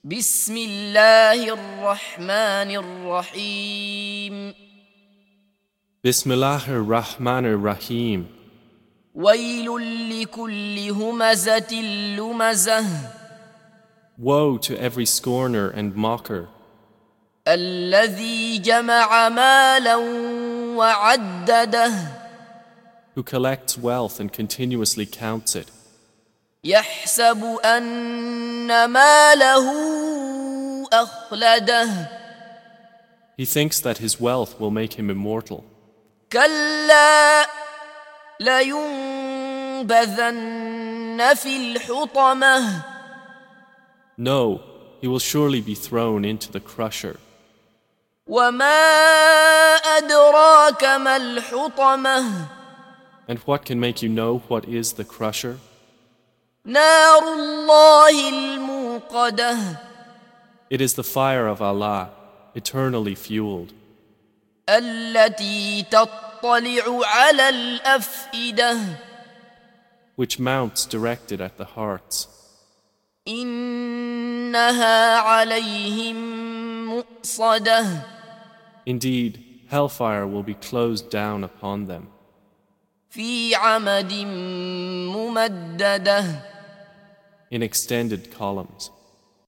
بسم الله الرحمن الرحيم Bismillahir Rahmanir Rahim. ويل لكل همزة لمزة Woe to every scorner and mocker, الذي جمع مالا وعدده who collects wealth and continuously counts it, يحسب أن ماله أخلده he thinks that his wealth will make him immortal. كلا لينبذن في الحطمة No, he will surely be thrown into the crusher. وما أدراك ما الحطمة And what can make you know what is the crusher? نار الله الموقدة It is the fire of Allah, eternally fueled, التي تطلع على الأفئدة which mounts directed at the hearts. إنها عليهم مؤصدة Indeed, hellfire will be closed down upon them في عمد ممددة in extended columns.